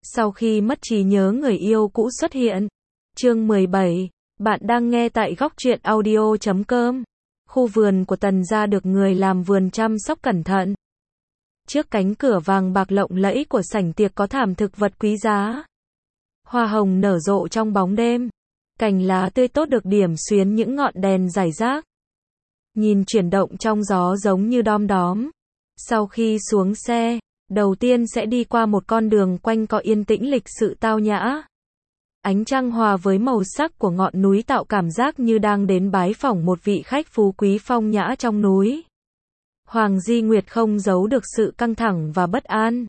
Sau khi mất trí nhớ người yêu cũ xuất hiện. Chương 17. Bạn đang nghe tại góc truyện audio.com. Khu vườn của Tần gia được người làm vườn chăm sóc cẩn thận. Trước cánh cửa vàng bạc lộng lẫy của sảnh tiệc có thảm thực vật quý giá. Hoa hồng nở rộ trong bóng đêm. Cành lá tươi tốt được điểm xuyến những ngọn đèn rải rác. Nhìn chuyển động trong gió giống như đom đóm. Sau khi xuống xe, đầu tiên sẽ đi qua một con đường quanh co yên tĩnh lịch sự tao nhã. Ánh trăng hòa với màu sắc của ngọn núi tạo cảm giác như đang đến bái phỏng một vị khách phú quý phong nhã trong núi. Hoàng Di Nguyệt không giấu được sự căng thẳng và bất an.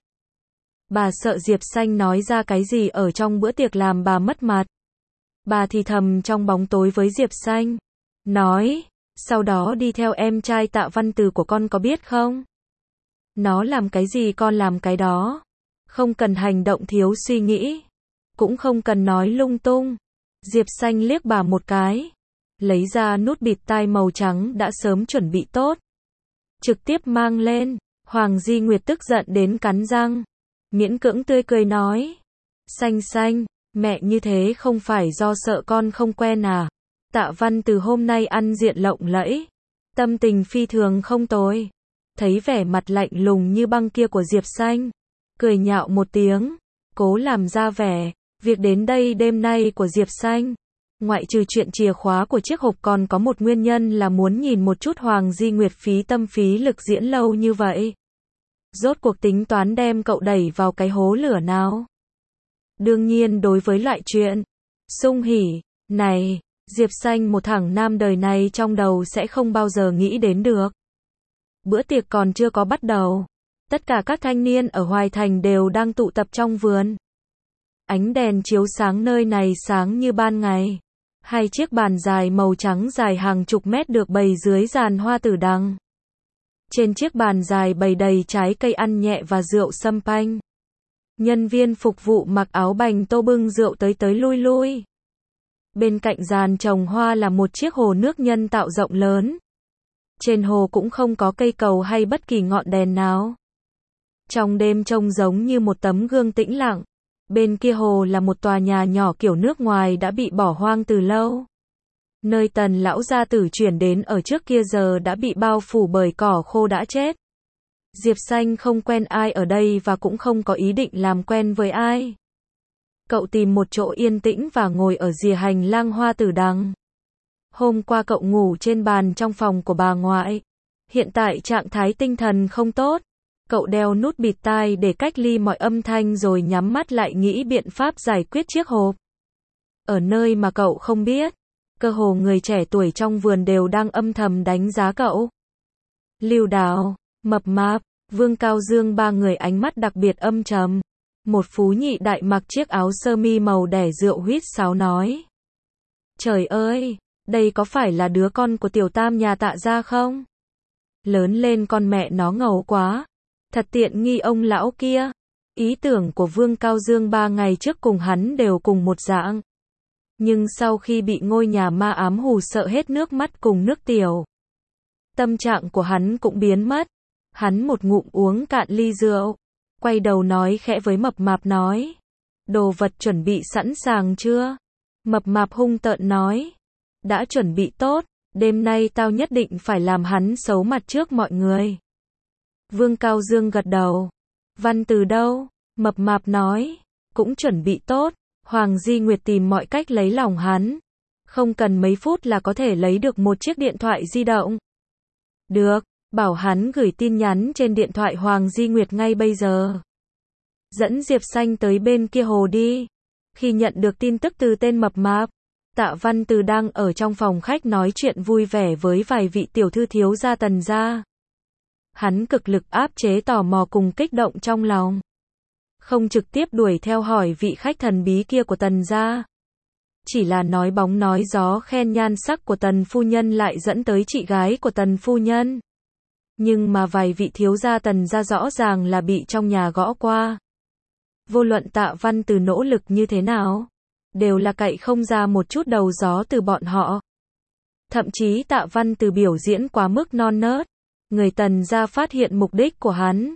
Bà sợ Diệp Xanh nói ra cái gì ở trong bữa tiệc làm bà mất mặt. Bà thì thầm trong bóng tối với Diệp Xanh. Nói, sau đó đi theo em trai Tạ Văn Từ của con có biết không? Nó làm cái gì con làm cái đó. Không cần hành động thiếu suy nghĩ. Cũng không cần nói lung tung. Diệp Xanh liếc bà một cái. Lấy ra nút bịt tai màu trắng đã sớm chuẩn bị tốt. Trực tiếp mang lên. Hoàng Di Nguyệt tức giận đến cắn răng. Miễn cưỡng tươi cười nói. Xanh xanh, mẹ như thế không phải do sợ con không quen à? Tạ Văn Từ hôm nay ăn diện lộng lẫy. Tâm tình phi thường không tồi. Thấy vẻ mặt lạnh lùng như băng kia của Diệp Xanh. Cười nhạo một tiếng. Cố làm ra vẻ. Việc đến đây đêm nay của Diệp Xanh. Ngoại trừ chuyện chìa khóa của chiếc hộp còn có một nguyên nhân là muốn nhìn một chút Hoàng Di Nguyệt phí tâm phí lực diễn lâu như vậy. Rốt cuộc tính toán đem cậu đẩy vào cái hố lửa nào? Đương nhiên đối với loại chuyện sung hỉ này, Diệp Xanh một thằng nam đời này trong đầu sẽ không bao giờ nghĩ đến được. Bữa tiệc còn chưa có bắt đầu. Tất cả các thanh niên ở Hoài Thành đều đang tụ tập trong vườn. Ánh đèn chiếu sáng nơi này sáng như ban ngày. Hai chiếc bàn dài màu trắng dài hàng chục mét được bày dưới giàn hoa tử đằng. Trên chiếc bàn dài bày đầy trái cây ăn nhẹ và rượu sâm panh. Nhân viên phục vụ mặc áo bành tô bưng rượu tới lui lui. Bên cạnh giàn trồng hoa là một chiếc hồ nước nhân tạo rộng lớn. Trên hồ cũng không có cây cầu hay bất kỳ ngọn đèn nào. Trong đêm trông giống như một tấm gương tĩnh lặng. Bên kia hồ là một tòa nhà nhỏ kiểu nước ngoài đã bị bỏ hoang từ lâu. Nơi Tần lão gia tử chuyển đến ở trước kia giờ đã bị bao phủ bởi cỏ khô đã chết. Diệp Xanh không quen ai ở đây và cũng không có ý định làm quen với ai. Cậu tìm một chỗ yên tĩnh và ngồi ở rìa hành lang hoa tử đằng. Hôm qua cậu ngủ trên bàn trong phòng của bà ngoại. Hiện tại trạng thái tinh thần không tốt. Cậu đeo nút bịt tai để cách ly mọi âm thanh rồi nhắm mắt lại nghĩ biện pháp giải quyết chiếc hộp. Ở nơi mà cậu không biết, cơ hồ người trẻ tuổi trong vườn đều đang âm thầm đánh giá cậu. Lưu Đào, Mập Mạp, Vương Cao Dương ba người ánh mắt đặc biệt âm trầm. Một phú nhị đại mặc chiếc áo sơ mi màu đẻ rượu huýt sáo nói. Trời ơi, đây có phải là đứa con của tiểu tam nhà Tạ gia không? Lớn lên con mẹ nó ngầu quá. Thật tiện nghi ông lão kia. Ý tưởng của Vương Cao Dương 3 ngày trước cùng hắn đều cùng một dạng. Nhưng sau khi bị ngôi nhà ma ám hù sợ hết nước mắt cùng nước tiểu. Tâm trạng của hắn cũng biến mất. Hắn một ngụm uống cạn ly rượu. Quay đầu nói khẽ với Mập Mạp nói. Đồ vật chuẩn bị sẵn sàng chưa? Mập Mạp hung tợn nói. Đã chuẩn bị tốt, đêm nay tao nhất định phải làm hắn xấu mặt trước mọi người. Vương Cao Dương gật đầu. Văn Từ đâu? Mập Mạp nói. Cũng chuẩn bị tốt. Hoàng Di Nguyệt tìm mọi cách lấy lòng hắn. Không cần mấy phút là có thể lấy được một chiếc điện thoại di động. Được, bảo hắn gửi tin nhắn trên điện thoại Hoàng Di Nguyệt ngay bây giờ. Dẫn Diệp Xanh tới bên kia hồ đi. Khi nhận được tin tức từ tên Mập Mạp, Tạ Văn Từ đang ở trong phòng khách nói chuyện vui vẻ với vài vị tiểu thư thiếu gia Tần gia. Hắn cực lực áp chế tò mò cùng kích động trong lòng. Không trực tiếp đuổi theo hỏi vị khách thần bí kia của Tần gia. Chỉ là nói bóng nói gió khen nhan sắc của Tần phu nhân lại dẫn tới chị gái của Tần phu nhân. Nhưng mà vài vị thiếu gia Tần gia rõ ràng là bị trong nhà gõ qua. Vô luận Tạ Văn Từ nỗ lực như thế nào, đều là cậy không ra một chút đầu gió từ bọn họ. Thậm chí Tạ Văn Từ biểu diễn quá mức non nớt. Người Tần gia phát hiện mục đích của hắn.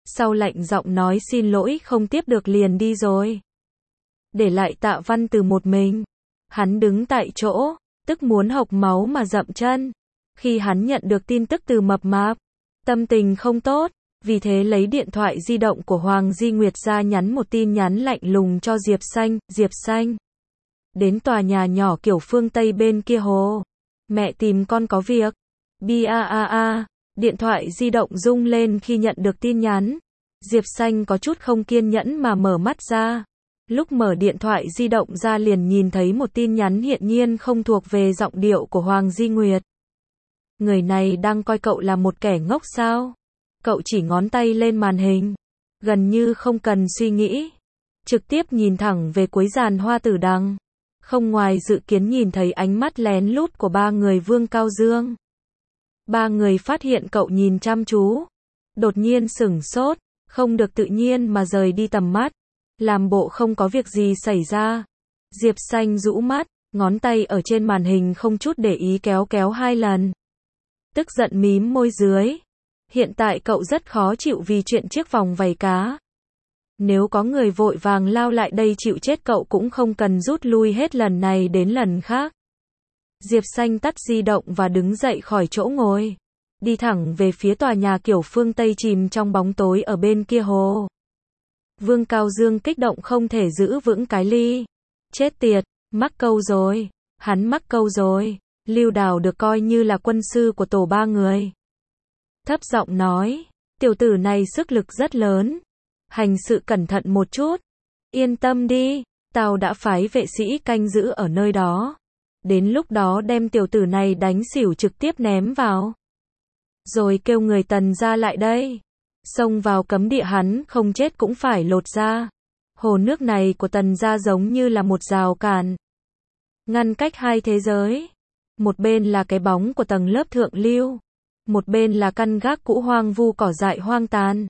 sau lạnh giọng nói xin lỗi không tiếp được liền đi rồi. Để lại Tạ Văn Từ một mình. Hắn đứng tại chỗ, tức muốn hộc máu mà dậm chân. Khi hắn nhận được tin tức từ Mập Mạp, tâm tình không tốt, vì thế lấy điện thoại di động của Hoàng Di Nguyệt ra nhắn một tin nhắn lạnh lùng cho Diệp Xanh. Diệp Xanh, đến tòa nhà nhỏ kiểu phương Tây bên kia hồ. Mẹ tìm con có việc. Điện thoại di động rung lên khi nhận được tin nhắn. Diệp Xanh có chút không kiên nhẫn mà mở mắt ra. Lúc mở điện thoại di động ra liền nhìn thấy một tin nhắn hiện nhiên không thuộc về giọng điệu của Hoàng Di Nguyệt. Người này đang coi cậu là một kẻ ngốc sao? Cậu chỉ ngón tay lên màn hình, gần như không cần suy nghĩ, trực tiếp nhìn thẳng về cuối dàn hoa tử đằng. Không ngoài dự kiến nhìn thấy ánh mắt lén lút của ba người Vương Cao Dương. Ba người phát hiện cậu nhìn chăm chú, đột nhiên sửng sốt, không được tự nhiên mà rời đi tầm mắt, làm bộ không có việc gì xảy ra. Diệp Xanh rũ mắt, ngón tay ở trên màn hình không chút để ý kéo kéo 2 lần. Tức giận mím môi dưới. Hiện tại cậu rất khó chịu vì chuyện chiếc vòng vảy cá. Nếu có người vội vàng lao lại đây chịu chết cậu cũng không cần rút lui hết lần này đến lần khác. Diệp Xanh tắt di động và đứng dậy khỏi chỗ ngồi. Đi thẳng về phía tòa nhà kiểu phương Tây chìm trong bóng tối ở bên kia hồ. Vương Cao Dương kích động không thể giữ vững cái ly. Chết tiệt, mắc câu rồi. Hắn mắc câu rồi. Lưu Đào được coi như là quân sư của tổ 3 người. Thấp giọng nói, tiểu tử này sức lực rất lớn. Hành sự cẩn thận một chút. Yên tâm đi, tao đã phái vệ sĩ canh giữ ở nơi đó. Đến lúc đó đem tiểu tử này đánh xỉu trực tiếp ném vào. Rồi kêu người Tần ra lại đây. Xông vào cấm địa hắn không chết cũng phải lột ra. Hồ nước này của Tần gia giống như là một rào cản, ngăn cách hai thế giới. Một bên là cái bóng của tầng lớp thượng lưu. Một bên là căn gác cũ hoang vu cỏ dại hoang tàn.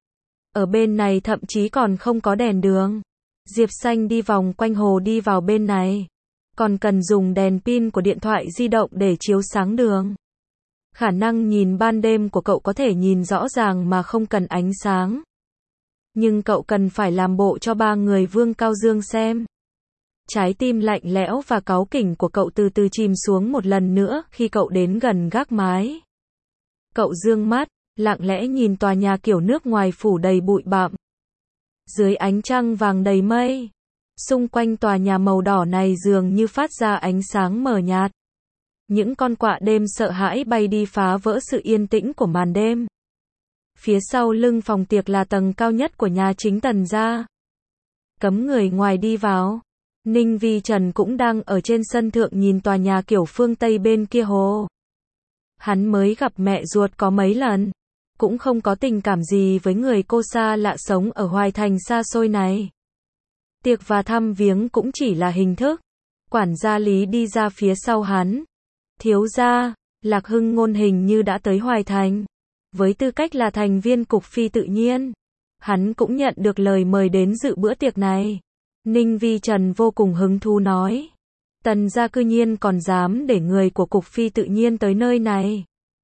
Ở bên này thậm chí còn không có đèn đường. Diệp Xanh đi vòng quanh hồ đi vào bên này. Còn cần dùng đèn pin của điện thoại di động để chiếu sáng đường. Khả năng nhìn ban đêm của cậu có thể nhìn rõ ràng mà không cần ánh sáng. Nhưng cậu cần phải làm bộ cho ba người Vương Cao Dương xem. Trái tim lạnh lẽo và cáu kỉnh của cậu từ từ chìm xuống một lần nữa khi cậu đến gần gác mái. Cậu dương mắt, lặng lẽ nhìn tòa nhà kiểu nước ngoài phủ đầy bụi bặm. Dưới ánh trăng vàng đầy mây, xung quanh tòa nhà màu đỏ này dường như phát ra ánh sáng mờ nhạt. Những con quạ đêm sợ hãi bay đi phá vỡ sự yên tĩnh của màn đêm. Phía sau lưng phòng tiệc là tầng cao nhất của nhà chính Tần gia. Cấm người ngoài đi vào. Ninh Vi Trần cũng đang ở trên sân thượng nhìn tòa nhà kiểu phương Tây bên kia hồ. Hắn mới gặp mẹ ruột có mấy lần, cũng không có tình cảm gì với người cô xa lạ sống ở Hoài Thành xa xôi này. Tiệc và thăm viếng cũng chỉ là hình thức. Quản gia Lý đi ra phía sau hắn. Thiếu gia, Lạc Hưng Ngôn hình như đã tới Hoài Thành. Với tư cách là thành viên cục phi tự nhiên, hắn cũng nhận được lời mời đến dự bữa tiệc này. Ninh Vi Trần vô cùng hứng thú nói. Tần gia cư nhiên còn dám để người của cục phi tự nhiên tới nơi này.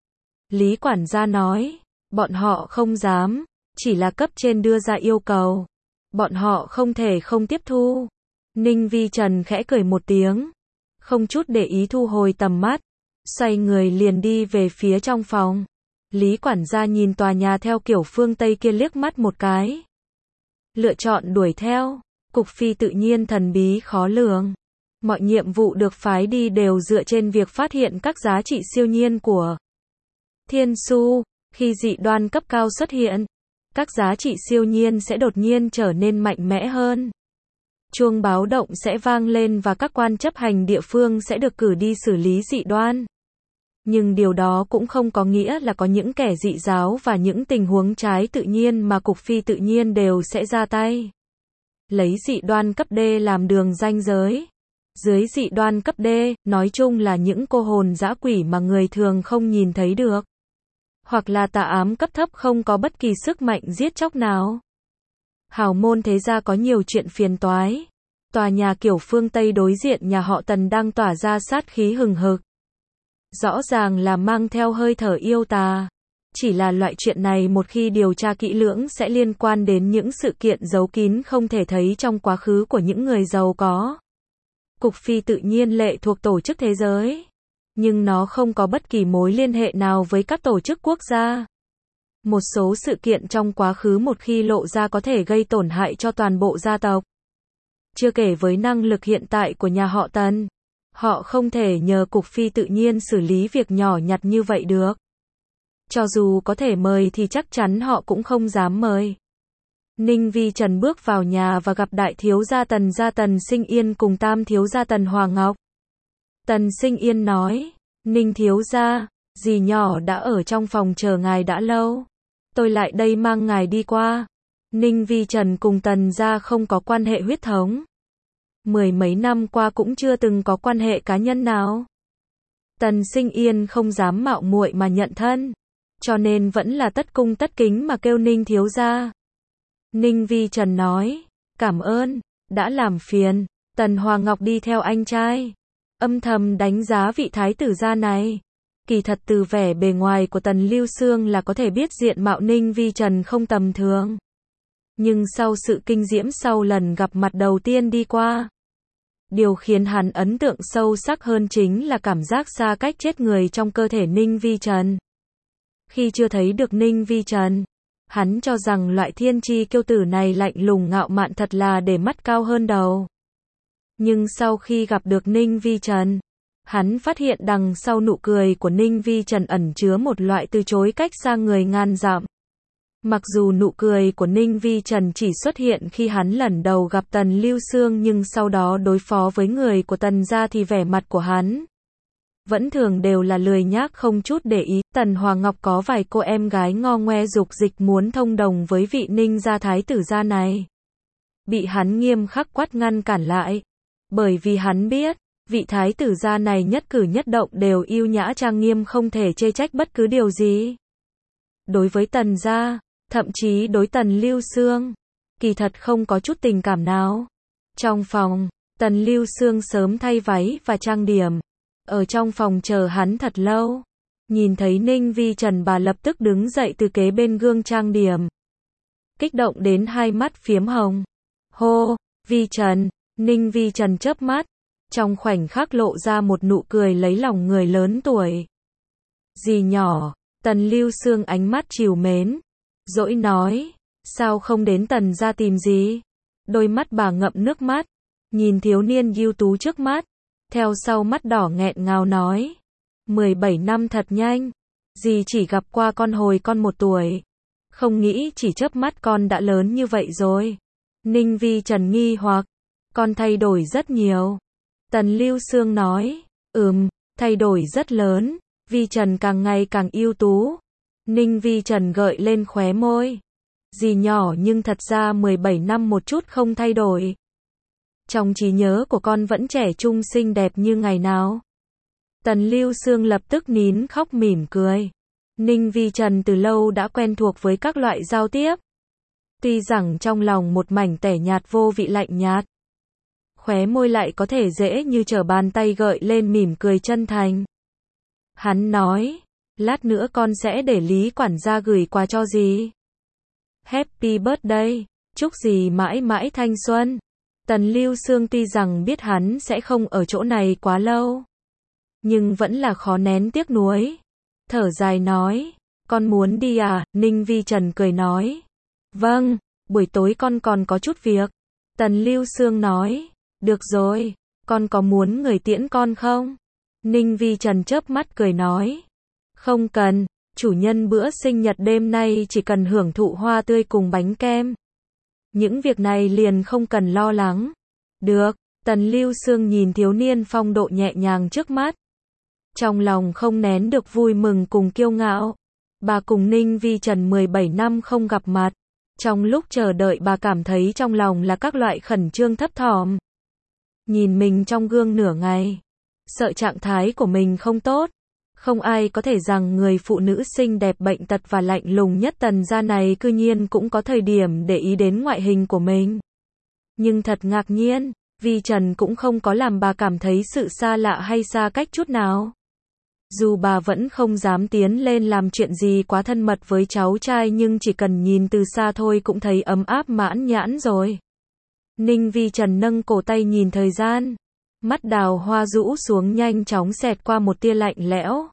Lý quản gia nói, bọn họ không dám, chỉ là cấp trên đưa ra yêu cầu. Bọn họ không thể không tiếp thu. Ninh Vi Trần khẽ cười một tiếng, không chút để ý thu hồi tầm mắt, xoay người liền đi về phía trong phòng. Lý quản gia nhìn tòa nhà theo kiểu phương Tây kia liếc mắt một cái. Lựa chọn đuổi theo. Cục phi tự nhiên thần bí khó lường. Mọi nhiệm vụ được phái đi đều dựa trên việc phát hiện các giá trị siêu nhiên của thiên su. Khi dị đoan cấp cao xuất hiện, các giá trị siêu nhiên sẽ đột nhiên trở nên mạnh mẽ hơn. Chuông báo động sẽ vang lên và các quan chấp hành địa phương sẽ được cử đi xử lý dị đoan. Nhưng điều đó cũng không có nghĩa là có những kẻ dị giáo và những tình huống trái tự nhiên mà cục phi tự nhiên đều sẽ ra tay. Lấy dị đoan cấp D làm đường ranh giới. Dưới dị đoan cấp D, nói chung là những cô hồn dã quỷ mà người thường không nhìn thấy được. Hoặc là tà ám cấp thấp không có bất kỳ sức mạnh giết chóc nào. Hào môn thế gia có nhiều chuyện phiền toái. Tòa nhà kiểu phương Tây đối diện nhà họ Tần đang tỏa ra sát khí hừng hực. Rõ ràng là mang theo hơi thở yêu tà. Chỉ là loại chuyện này một khi điều tra kỹ lưỡng sẽ liên quan đến những sự kiện giấu kín không thể thấy trong quá khứ của những người giàu có. Cục phi tự nhiên lệ thuộc tổ chức thế giới, nhưng nó không có bất kỳ mối liên hệ nào với các tổ chức quốc gia. Một số sự kiện trong quá khứ một khi lộ ra có thể gây tổn hại cho toàn bộ gia tộc. Chưa kể với năng lực hiện tại của nhà họ Tần, họ không thể nhờ cục phi tự nhiên xử lý việc nhỏ nhặt như vậy được. Cho dù có thể mời thì chắc chắn họ cũng không dám mời. Ninh Vi Trần bước vào nhà và gặp đại thiếu gia Tần Sinh Yên cùng tam thiếu gia Tần Hoàng Ngọc. Tần Sinh Yên nói, Ninh thiếu gia, dì nhỏ đã ở trong phòng chờ ngài đã lâu. Tôi lại đây mang ngài đi qua. Ninh Vi Trần cùng Tần gia không có quan hệ huyết thống. Mười mấy năm qua cũng chưa từng có quan hệ cá nhân nào. Tần Sinh Yên không dám mạo muội mà nhận thân, cho nên vẫn là tất cung tất kính mà kêu Ninh thiếu gia. Ninh Vi Trần nói, cảm ơn, đã làm phiền. Tần Hoàng Ngọc đi theo anh trai, âm thầm đánh giá vị thái tử gia này. Kỳ thật từ vẻ bề ngoài của Tần Lưu Xương là có thể biết diện mạo Ninh Vi Trần không tầm thường. Nhưng sau sự kinh diễm sau lần gặp mặt đầu tiên đi qua, điều khiến hắn ấn tượng sâu sắc hơn chính là cảm giác xa cách chết người trong cơ thể Ninh Vi Trần. Khi chưa thấy được Ninh Vi Trần, hắn cho rằng loại thiên chi kiêu tử này lạnh lùng ngạo mạn thật là để mắt cao hơn đầu. Nhưng sau khi gặp được Ninh Vi Trần, hắn phát hiện đằng sau nụ cười của Ninh Vi Trần ẩn chứa một loại từ chối cách xa người ngàn dặm. Mặc dù nụ cười của Ninh Vi Trần chỉ xuất hiện khi hắn lần đầu gặp Tần Lưu Xương nhưng sau đó đối phó với người của Tần gia thì vẻ mặt của hắn vẫn thường đều là lười nhác không chút để ý. Tần Hoàng Ngọc có vài cô em gái ngo ngoe dục dịch muốn thông đồng với vị Ninh gia thái tử gia này. Bị hắn nghiêm khắc quát ngăn cản lại. Bởi vì hắn biết, vị thái tử gia này nhất cử nhất động đều yêu nhã trang nghiêm không thể chê trách bất cứ điều gì. Đối với Tần gia, thậm chí đối Tần Lưu Xương, kỳ thật không có chút tình cảm nào. Trong phòng, Tần Lưu Xương sớm thay váy và trang điểm. Ở trong phòng chờ hắn thật lâu. Nhìn thấy Ninh Vi Trần bà lập tức đứng dậy từ kế bên gương trang điểm. Kích động đến hai mắt phiếm hồng. Hô, Vi Trần, Ninh Vi Trần chớp mắt. Trong khoảnh khắc lộ ra một nụ cười lấy lòng người lớn tuổi. Dì nhỏ, Tần Lưu Xương ánh mắt trìu mến. Dỗi nói, sao không đến Tần gia tìm gì? Đôi mắt bà ngậm nước mắt. Nhìn thiếu niên ưu tú trước mắt. Theo sau mắt đỏ nghẹn ngào nói. 17 năm thật nhanh. Dì chỉ gặp qua con hồi con 1 tuổi. Không nghĩ chỉ chớp mắt con đã lớn như vậy rồi. Ninh Vi Trần nghi hoặc. Con thay đổi rất nhiều. Tần Lưu Xương nói. Thay đổi rất lớn. Vi Trần càng ngày càng ưu tú. Ninh Vi Trần gợi lên khóe môi. Dì nhỏ nhưng thật ra 17 năm một chút không thay đổi. Trong trí nhớ của con vẫn trẻ trung xinh đẹp như ngày nào. Tần Lưu Xương lập tức nín khóc mỉm cười. Ninh Vi Trần từ lâu đã quen thuộc với các loại giao tiếp. Tuy rằng trong lòng một mảnh tẻ nhạt vô vị lạnh nhạt. Khóe môi lại có thể dễ như trở bàn tay gợi lên mỉm cười chân thành. Hắn nói, lát nữa con sẽ để Lý quản gia gửi quà cho dì. Happy birthday, chúc dì mãi mãi thanh xuân. Tần Lưu Xương tuy rằng biết hắn sẽ không ở chỗ này quá lâu, nhưng vẫn là khó nén tiếc nuối. Thở dài nói, con muốn đi à? Ninh Vi Trần cười nói, vâng, buổi tối con còn có chút việc. Tần Lưu Xương nói, được rồi, con có muốn người tiễn con không? Ninh Vi Trần chớp mắt cười nói, không cần, chủ nhân bữa sinh nhật đêm nay chỉ cần hưởng thụ hoa tươi cùng bánh kem. Những việc này liền không cần lo lắng. Được, Tần Lưu Xương nhìn thiếu niên phong độ nhẹ nhàng trước mắt. Trong lòng không nén được vui mừng cùng kiêu ngạo. Bà cùng Ninh Vi Trần 17 năm không gặp mặt. Trong lúc chờ đợi bà cảm thấy trong lòng là các loại khẩn trương thấp thỏm. Nhìn mình trong gương nửa ngày. Sợ trạng thái của mình không tốt. Không ai có thể rằng người phụ nữ xinh đẹp bệnh tật và lạnh lùng nhất Tần gia này cư nhiên cũng có thời điểm để ý đến ngoại hình của mình. Nhưng thật ngạc nhiên, Vi Trần cũng không có làm bà cảm thấy sự xa lạ hay xa cách chút nào. Dù bà vẫn không dám tiến lên làm chuyện gì quá thân mật với cháu trai nhưng chỉ cần nhìn từ xa thôi cũng thấy ấm áp mãn nhãn rồi. Ninh Vi Trần nâng cổ tay nhìn thời gian. Mắt Đào Hoa rũ xuống nhanh chóng xẹt qua một tia lạnh lẽo.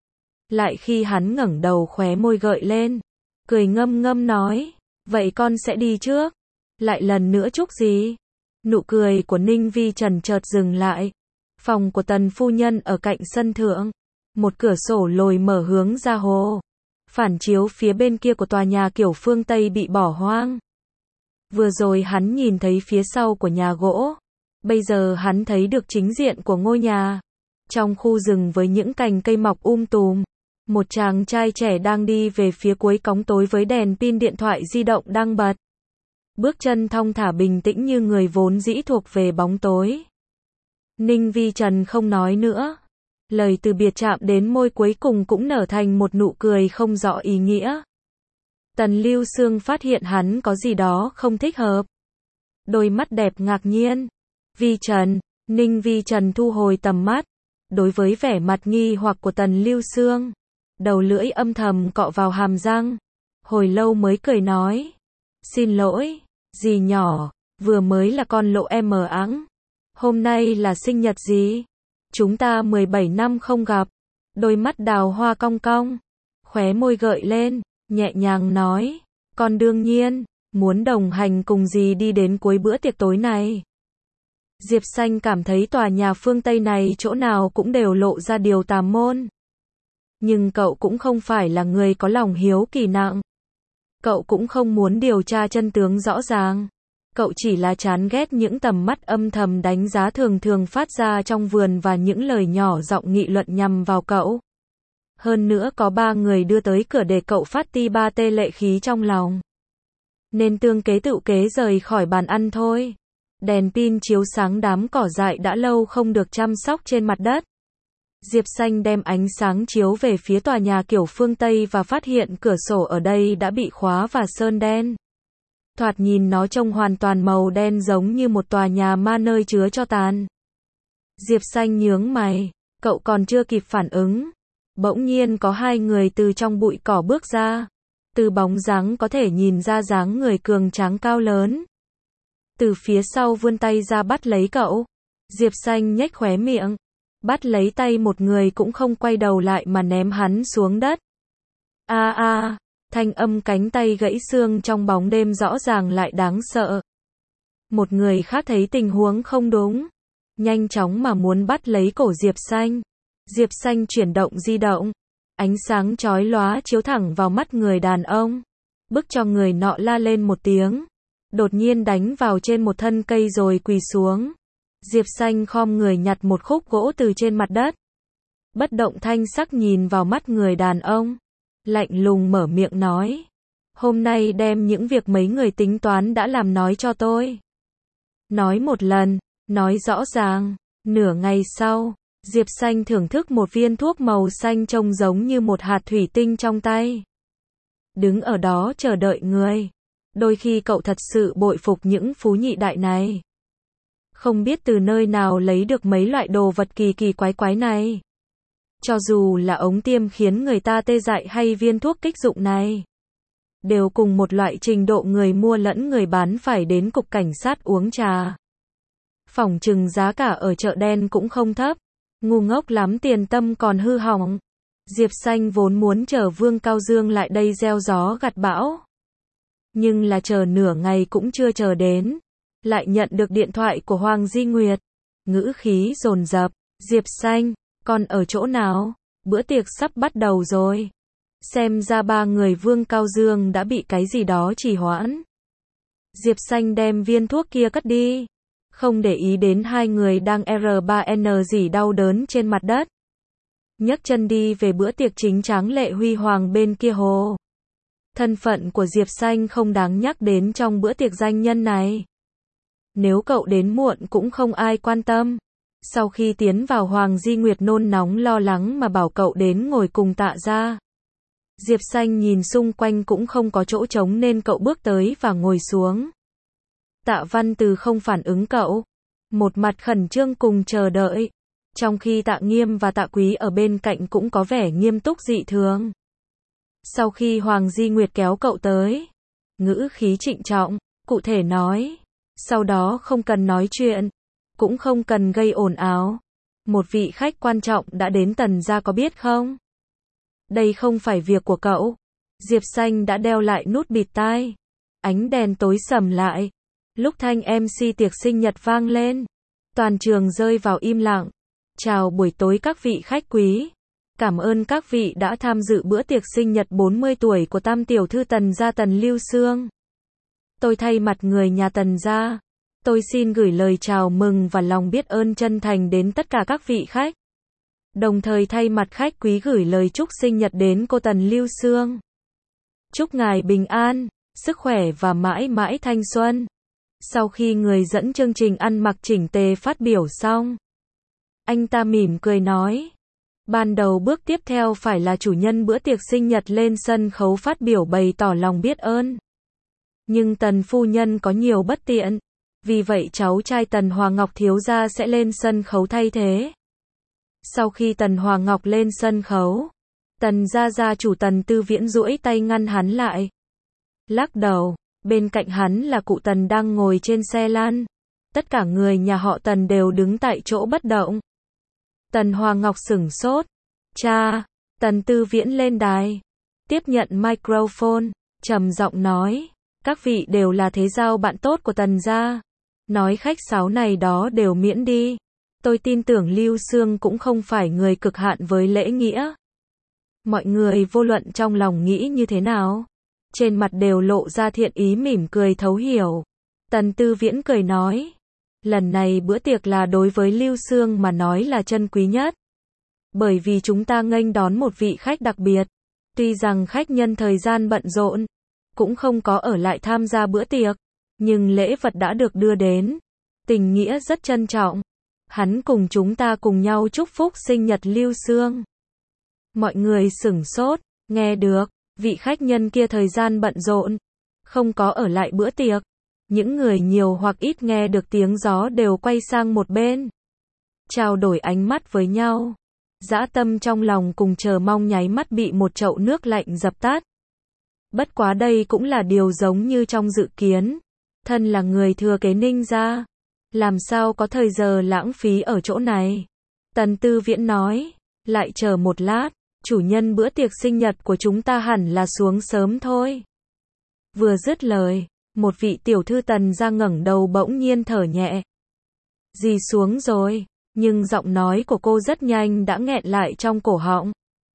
Lại khi hắn ngẩng đầu khóe môi gợi lên. Cười ngâm ngâm nói. Vậy con sẽ đi trước. Lại lần nữa chúc gì? Nụ cười của Ninh Vi Trần chợt dừng lại. Phòng của Tần phu nhân ở cạnh sân thượng. Một cửa sổ lồi mở hướng ra hồ. Phản chiếu phía bên kia của tòa nhà kiểu phương Tây bị bỏ hoang. Vừa rồi hắn nhìn thấy phía sau của nhà gỗ. Bây giờ hắn thấy được chính diện của ngôi nhà. Trong khu rừng với những cành cây mọc tùm. Một chàng trai trẻ đang đi về phía cuối cống tối với đèn pin điện thoại di động đang bật. Bước chân thong thả bình tĩnh như người vốn dĩ thuộc về bóng tối. Ninh Vi Trần không nói nữa. Lời từ biệt chạm đến môi cuối cùng cũng nở thành một nụ cười không rõ ý nghĩa. Tần Lưu Sương phát hiện hắn có gì đó không thích hợp. Đôi mắt đẹp ngạc nhiên. Vi Trần, Ninh Vi Trần thu hồi tầm mắt. Đối với vẻ mặt nghi hoặc của Tần Lưu Sương, đầu lưỡi âm thầm cọ vào hàm răng. Hồi lâu mới cười nói. Xin lỗi, dì nhỏ, vừa mới là con lộ em mờ ẵng. Hôm nay là sinh nhật gì? Chúng ta 17 năm không gặp. Đôi mắt Đào Hoa cong cong. Khóe môi gợi lên, nhẹ nhàng nói. Con đương nhiên, muốn đồng hành cùng dì đi đến cuối bữa tiệc tối này. Diệp Xanh cảm thấy tòa nhà phương Tây này chỗ nào cũng đều lộ ra điều tà môn. Nhưng cậu cũng không phải là người có lòng hiếu kỳ nặng. Cậu cũng không muốn điều tra chân tướng rõ ràng. Cậu chỉ là chán ghét những tầm mắt âm thầm đánh giá thường thường phát ra trong vườn và những lời nhỏ giọng nghị luận nhằm vào cậu. Hơn nữa có 3 người đưa tới cửa để cậu phát ti 3 tê lệ khí trong lòng. Nên tương kế tựu kế rời khỏi bàn ăn thôi. Đèn pin chiếu sáng đám cỏ dại đã lâu không được chăm sóc trên mặt đất. Diệp Xanh đem ánh sáng chiếu về phía tòa nhà kiểu phương Tây và phát hiện cửa sổ ở đây đã bị khóa và sơn đen. Thoạt nhìn nó trông hoàn toàn màu đen giống như một tòa nhà ma nơi chứa tro tàn. Diệp Xanh nhướng mày, cậu còn chưa kịp phản ứng. Bỗng nhiên có 2 người từ trong bụi cỏ bước ra. Từ bóng dáng có thể nhìn ra dáng người cường tráng cao lớn. Từ phía sau vươn tay ra bắt lấy cậu. Diệp Xanh nhếch khóe miệng. Bắt lấy tay một người cũng không quay đầu lại mà ném hắn xuống đất. Thanh âm cánh tay gãy xương trong bóng đêm rõ ràng lại đáng sợ. Một người khác thấy tình huống không đúng. Nhanh chóng mà muốn bắt lấy cổ Diệp Xanh. Diệp Xanh chuyển động di động. Ánh sáng chói lóa chiếu thẳng vào mắt người đàn ông. Bức cho người nọ la lên một tiếng. Đột nhiên đánh vào trên một thân cây rồi quỳ xuống. Diệp Xanh khom người nhặt một khúc gỗ từ trên mặt đất. Bất động thanh sắc nhìn vào mắt người đàn ông. Lạnh lùng mở miệng nói. Hôm nay đem những việc mấy người tính toán đã làm nói cho tôi. Nói một lần, nói rõ ràng. Nửa ngày sau, Diệp Xanh thưởng thức một viên thuốc màu xanh trông giống như một hạt thủy tinh trong tay. Đứng ở đó chờ đợi người. Đôi khi cậu thật sự bội phục những phú nhị đại này. Không biết từ nơi nào lấy được mấy loại đồ vật kỳ kỳ quái quái này. Cho dù là ống tiêm khiến người ta tê dại hay viên thuốc kích dụng này. Đều cùng một loại trình độ người mua lẫn người bán phải đến cục cảnh sát uống trà. Phỏng chừng giá cả ở chợ đen cũng không thấp. Ngu ngốc lắm tiền tâm còn hư hỏng. Diệp Xanh vốn muốn chờ Vương Cao Dương lại đây gieo gió gặt bão. Nhưng là chờ nửa ngày cũng chưa chờ đến. Lại nhận được điện thoại của Hoàng Di Nguyệt. Ngữ khí dồn dập. Diệp Xanh, con ở chỗ nào? Bữa tiệc sắp bắt đầu rồi. Xem ra 3 người Vương Cao Dương đã bị cái gì đó trì hoãn. Diệp Xanh đem viên thuốc kia cất đi. Không để ý đến 2 người đang R3N rỉ đau đớn trên mặt đất. Nhấc chân đi về bữa tiệc chính tráng lệ huy hoàng bên kia hồ. Thân phận của Diệp Xanh không đáng nhắc đến trong bữa tiệc danh nhân này. Nếu cậu đến muộn cũng không ai quan tâm. Sau khi tiến vào Hoàng Di Nguyệt nôn nóng lo lắng mà bảo cậu đến ngồi cùng Tạ Gia. Diệp Xanh nhìn xung quanh cũng không có chỗ trống nên cậu bước tới và ngồi xuống. Tạ Văn Từ không phản ứng cậu. Một mặt khẩn trương cùng chờ đợi. Trong khi Tạ Nghiêm và Tạ Quý ở bên cạnh cũng có vẻ nghiêm túc dị thường. Sau khi Hoàng Di Nguyệt kéo cậu tới, ngữ khí trịnh trọng, cụ thể nói, sau đó không cần nói chuyện, cũng không cần gây ồn ào. Một vị khách quan trọng đã đến Tần gia có biết không? Đây không phải việc của cậu. Diệp Xanh đã đeo lại nút bịt tai. Ánh đèn tối sầm lại. Lúc thanh MC tiệc sinh nhật vang lên, toàn trường rơi vào im lặng. Chào buổi tối các vị khách quý. Cảm ơn các vị đã tham dự bữa tiệc sinh nhật 40 tuổi của tam tiểu thư Tần gia Tần Lưu Xương. Tôi thay mặt người nhà Tần gia, tôi xin gửi lời chào mừng và lòng biết ơn chân thành đến tất cả các vị khách. Đồng thời thay mặt khách quý gửi lời chúc sinh nhật đến cô Tần Lưu Xương. Chúc ngài bình an, sức khỏe và mãi mãi thanh xuân. Sau khi người dẫn chương trình ăn mặc chỉnh tề phát biểu xong, anh ta mỉm cười nói, ban đầu bước tiếp theo phải là chủ nhân bữa tiệc sinh nhật lên sân khấu phát biểu bày tỏ lòng biết ơn. Nhưng Tần phu nhân có nhiều bất tiện, vì vậy cháu trai Tần Hoàng Ngọc thiếu gia sẽ lên sân khấu thay thế. Sau khi Tần Hoàng Ngọc lên sân khấu, Tần gia chủ Tần Tư Viễn duỗi tay ngăn hắn lại. Lắc đầu, bên cạnh hắn là cụ Tần đang ngồi trên xe lăn. Tất cả người nhà họ Tần đều đứng tại chỗ bất động. Tần Hoàng Ngọc sửng sốt. Cha, Tần Tư Viễn lên đài, tiếp nhận microphone, trầm giọng nói, các vị đều là thế giao bạn tốt của Tần gia. Nói khách sáo này đó đều miễn đi. Tôi tin tưởng Lưu Xương cũng không phải người cực hạn với lễ nghĩa. Mọi người vô luận trong lòng nghĩ như thế nào, trên mặt đều lộ ra thiện ý mỉm cười thấu hiểu. Tần Tư Viễn cười nói, lần này bữa tiệc là đối với Lưu Xương mà nói là chân quý nhất. Bởi vì chúng ta nghênh đón một vị khách đặc biệt. Tuy rằng khách nhân thời gian bận rộn, cũng không có ở lại tham gia bữa tiệc, nhưng lễ vật đã được đưa đến. Tình nghĩa rất trân trọng. Hắn cùng chúng ta cùng nhau chúc phúc sinh nhật Lưu Xương. Mọi người sửng sốt, nghe được, vị khách nhân kia thời gian bận rộn, không có ở lại bữa tiệc. Những người nhiều hoặc ít nghe được tiếng gió đều quay sang một bên, trao đổi ánh mắt với nhau. Dã tâm trong lòng cùng chờ mong nháy mắt bị một chậu nước lạnh dập tắt. Bất quá đây cũng là điều giống như trong dự kiến. Thân là người thừa kế Ninh gia, làm sao có thời giờ lãng phí ở chỗ này. Tần Tư Viễn nói, lại chờ một lát, chủ nhân bữa tiệc sinh nhật của chúng ta hẳn là xuống sớm thôi. Vừa dứt lời, một vị tiểu thư Tần gia ngẩng đầu bỗng nhiên thở nhẹ. Dì xuống rồi, nhưng giọng nói của cô rất nhanh đã nghẹn lại trong cổ họng.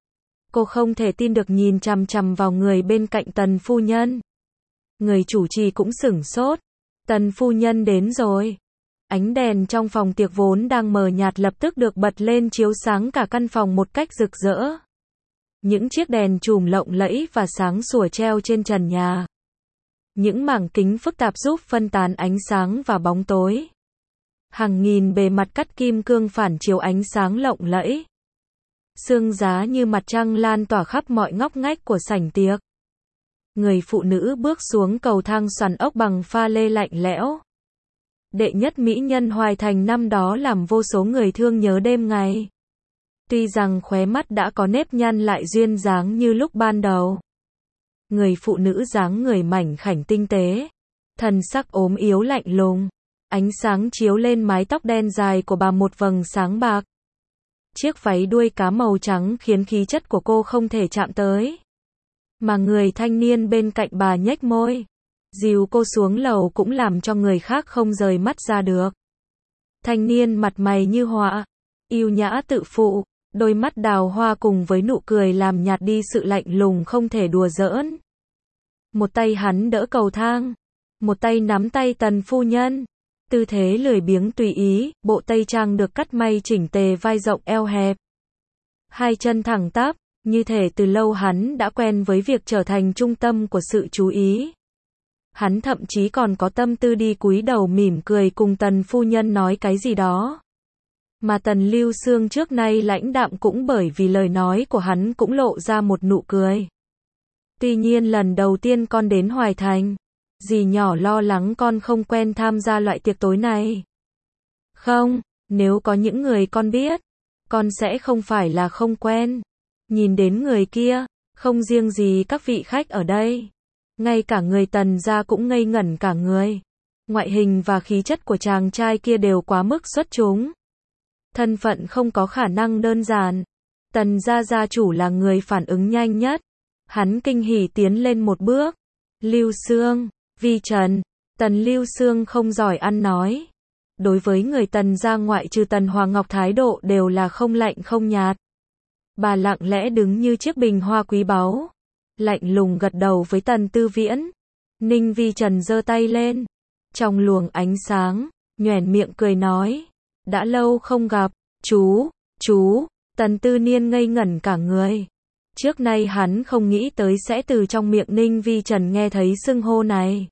Cô không thể tin được nhìn chằm chằm vào người bên cạnh Tần phu nhân. Người chủ trì cũng sửng sốt. Tần phu nhân đến rồi. Ánh đèn trong phòng tiệc vốn đang mờ nhạt lập tức được bật lên chiếu sáng cả căn phòng một cách rực rỡ. Những chiếc đèn chùm lộng lẫy và sáng sủa treo trên trần nhà. Những mảng kính phức tạp giúp phân tán ánh sáng và bóng tối. Hàng nghìn bề mặt cắt kim cương phản chiếu ánh sáng lộng lẫy. Sương giá như mặt trăng lan tỏa khắp mọi ngóc ngách của sảnh tiệc. Người phụ nữ bước xuống cầu thang xoắn ốc bằng pha lê lạnh lẽo. Đệ nhất mỹ nhân Hoài Thành năm đó làm vô số người thương nhớ đêm ngày. Tuy rằng khóe mắt đã có nếp nhăn lại duyên dáng như lúc ban đầu. Người phụ nữ dáng người mảnh khảnh tinh tế, thân sắc ốm yếu lạnh lùng. Ánh sáng chiếu lên mái tóc đen dài của bà một vầng sáng bạc. Chiếc váy đuôi cá màu trắng khiến khí chất của cô không thể chạm tới. Mà người thanh niên bên cạnh bà nhếch môi, dìu cô xuống lầu cũng làm cho người khác không rời mắt ra được. Thanh niên mặt mày như họa, yêu nhã tự phụ, đôi mắt đào hoa cùng với nụ cười làm nhạt đi sự lạnh lùng không thể đùa giỡn. Một tay hắn đỡ cầu thang, một tay nắm tay Tần phu nhân. Tư thế lười biếng tùy ý, bộ tây trang được cắt may chỉnh tề vai rộng eo hẹp. Hai chân thẳng tắp, như thể từ lâu hắn đã quen với việc trở thành trung tâm của sự chú ý. Hắn thậm chí còn có tâm tư đi cúi đầu mỉm cười cùng Tần phu nhân nói cái gì đó. Mà Tần Lưu Xương trước nay lãnh đạm cũng bởi vì lời nói của hắn cũng lộ ra một nụ cười. Tuy nhiên lần đầu tiên con đến Hoài Thành, dì nhỏ lo lắng con không quen tham gia loại tiệc tối này. Không, nếu có những người con biết, con sẽ không phải là không quen. Nhìn đến người kia, không riêng gì các vị khách ở đây, ngay cả người Tần gia cũng ngây ngẩn cả người. Ngoại hình và khí chất của chàng trai kia đều quá mức xuất chúng. Thân phận không có khả năng đơn giản. Tần gia gia chủ là người phản ứng nhanh nhất. Hắn kinh hỉ tiến lên một bước. Lưu Xương, Vi Trần. Tần Lưu Xương không giỏi ăn nói. Đối với người Tần gia ngoại trừ Tần Hoàng Ngọc thái độ đều là không lạnh không nhạt. Bà lặng lẽ đứng như chiếc bình hoa quý báu. Lạnh lùng gật đầu với Tần Tư Viễn. Ninh Vi Trần giơ tay lên. Trong luồng ánh sáng, nhoẻn miệng cười nói. Đã lâu không gặp, chú. Tần Tư Niên ngây ngẩn cả người. Trước nay hắn không nghĩ tới sẽ từ trong miệng Ninh Vi Trần nghe thấy xưng hô này.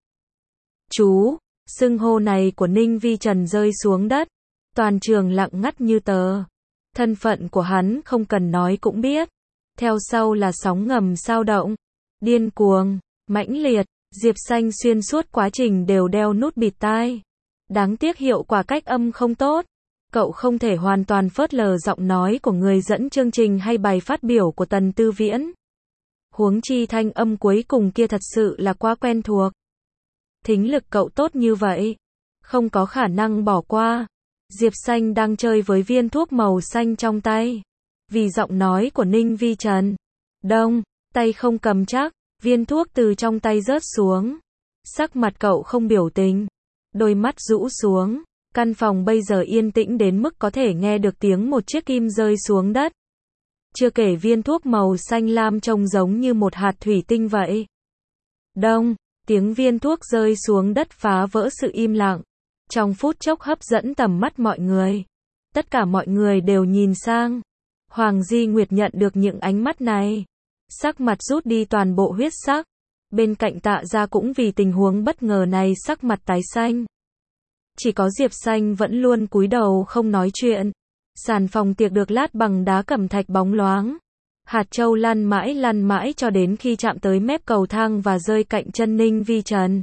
Chú, xưng hô này của Ninh Vi Trần rơi xuống đất. Toàn trường lặng ngắt như tờ. Thân phận của hắn không cần nói cũng biết. Theo sau là sóng ngầm sao động. Điên cuồng, mãnh liệt. Diệp Xanh xuyên suốt quá trình đều đeo nút bịt tai. Đáng tiếc hiệu quả cách âm không tốt. Cậu không thể hoàn toàn phớt lờ giọng nói của người dẫn chương trình hay bài phát biểu của Tần Tư Viễn. Huống chi thanh âm cuối cùng kia thật sự là quá quen thuộc. Thính lực cậu tốt như vậy, không có khả năng bỏ qua. Diệp Xanh đang chơi với viên thuốc màu xanh trong tay. Vì giọng nói của Ninh Vi Trần. Đông, tay không cầm chắc, viên thuốc từ trong tay rớt xuống. Sắc mặt cậu không biểu tình. Đôi mắt rũ xuống. Căn phòng bây giờ yên tĩnh đến mức có thể nghe được tiếng một chiếc kim rơi xuống đất. Chưa kể viên thuốc màu xanh lam trông giống như một hạt thủy tinh vậy. Đông, tiếng viên thuốc rơi xuống đất phá vỡ sự im lặng. Trong phút chốc hấp dẫn tầm mắt mọi người. Tất cả mọi người đều nhìn sang. Hoàng Di Nguyệt nhận được những ánh mắt này. Sắc mặt rút đi toàn bộ huyết sắc. Bên cạnh Tạ Gia cũng vì tình huống bất ngờ này sắc mặt tái xanh. Chỉ có Diệp Xanh vẫn luôn cúi đầu không nói chuyện. Sàn phòng tiệc được lát bằng đá cẩm thạch bóng loáng. Hạt châu lăn mãi cho đến khi chạm tới mép cầu thang và rơi cạnh chân Ninh Vi Trần.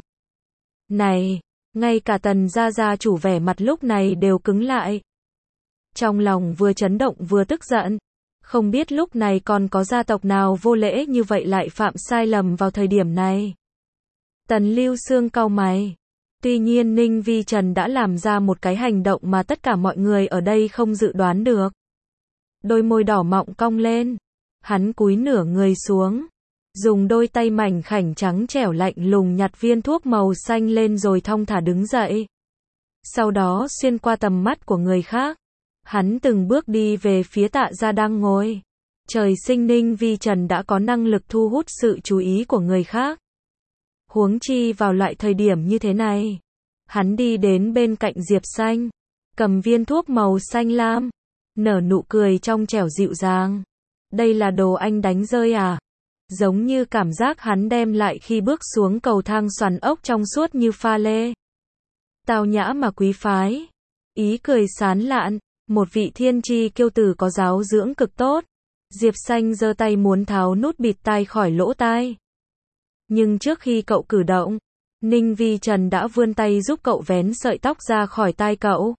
Này, ngay cả Tần gia gia chủ vẻ mặt lúc này đều cứng lại. Trong lòng vừa chấn động vừa tức giận. Không biết lúc này còn có gia tộc nào vô lễ như vậy lại phạm sai lầm vào thời điểm này. Tần Lưu Xương cau mày. Tuy nhiên Ninh Vi Trần đã làm ra một cái hành động mà tất cả mọi người ở đây không dự đoán được. Đôi môi đỏ mọng cong lên. Hắn cúi nửa người xuống. Dùng đôi tay mảnh khảnh trắng trẻo lạnh lùng nhặt viên thuốc màu xanh lên rồi thong thả đứng dậy. Sau đó xuyên qua tầm mắt của người khác. Hắn từng bước đi về phía Tạ Gia đang ngồi. Trời sinh Ninh Vi Trần đã có năng lực thu hút sự chú ý của người khác. Huống chi vào loại thời điểm như thế này. Hắn đi đến bên cạnh Diệp Xanh. Cầm viên thuốc màu xanh lam. Nở nụ cười trong trẻo dịu dàng. Đây là đồ anh đánh rơi à? Giống như cảm giác hắn đem lại khi bước xuống cầu thang xoắn ốc trong suốt như pha lê. Tao nhã mà quý phái. Ý cười sán lạn. Một vị thiên tri kiêu tử có giáo dưỡng cực tốt. Diệp Xanh giơ tay muốn tháo nút bịt tai khỏi lỗ tai. Nhưng trước khi cậu cử động, Ninh Vi Trần đã vươn tay giúp cậu vén sợi tóc ra khỏi tai cậu.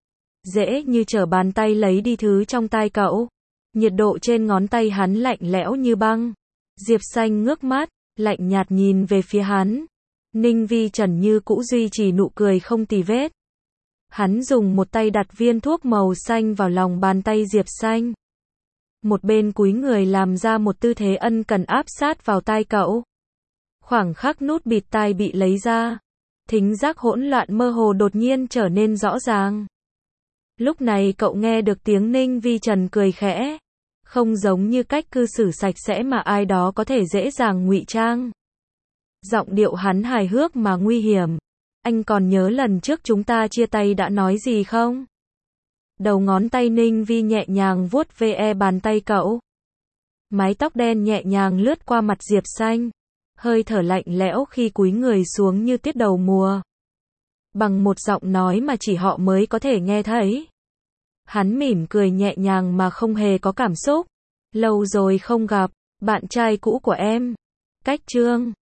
Dễ như trở bàn tay lấy đi thứ trong tai cậu. Nhiệt độ trên ngón tay hắn lạnh lẽo như băng. Diệp Xanh ngước mắt, lạnh nhạt nhìn về phía hắn. Ninh Vi Trần như cũ duy trì nụ cười không tì vết. Hắn dùng một tay đặt viên thuốc màu xanh vào lòng bàn tay Diệp Xanh. Một bên cúi người làm ra một tư thế ân cần áp sát vào tai cậu. Khoảng khắc nút bịt tai bị lấy ra. Thính giác hỗn loạn mơ hồ đột nhiên trở nên rõ ràng. Lúc này cậu nghe được tiếng Ninh Vi Trần cười khẽ. Không giống như cách cư xử sạch sẽ mà ai đó có thể dễ dàng ngụy trang. Giọng điệu hắn hài hước mà nguy hiểm. Anh còn nhớ lần trước chúng ta chia tay đã nói gì không? Đầu ngón tay Ninh Vi nhẹ nhàng vuốt ve bàn tay cậu. Mái tóc đen nhẹ nhàng lướt qua mặt Diệp Xanh. Hơi thở lạnh lẽo khi cúi người xuống như tiết đầu mùa. Bằng một giọng nói mà chỉ họ mới có thể nghe thấy. Hắn mỉm cười nhẹ nhàng mà không hề có cảm xúc. Lâu rồi không gặp, bạn trai cũ của em. Cách chương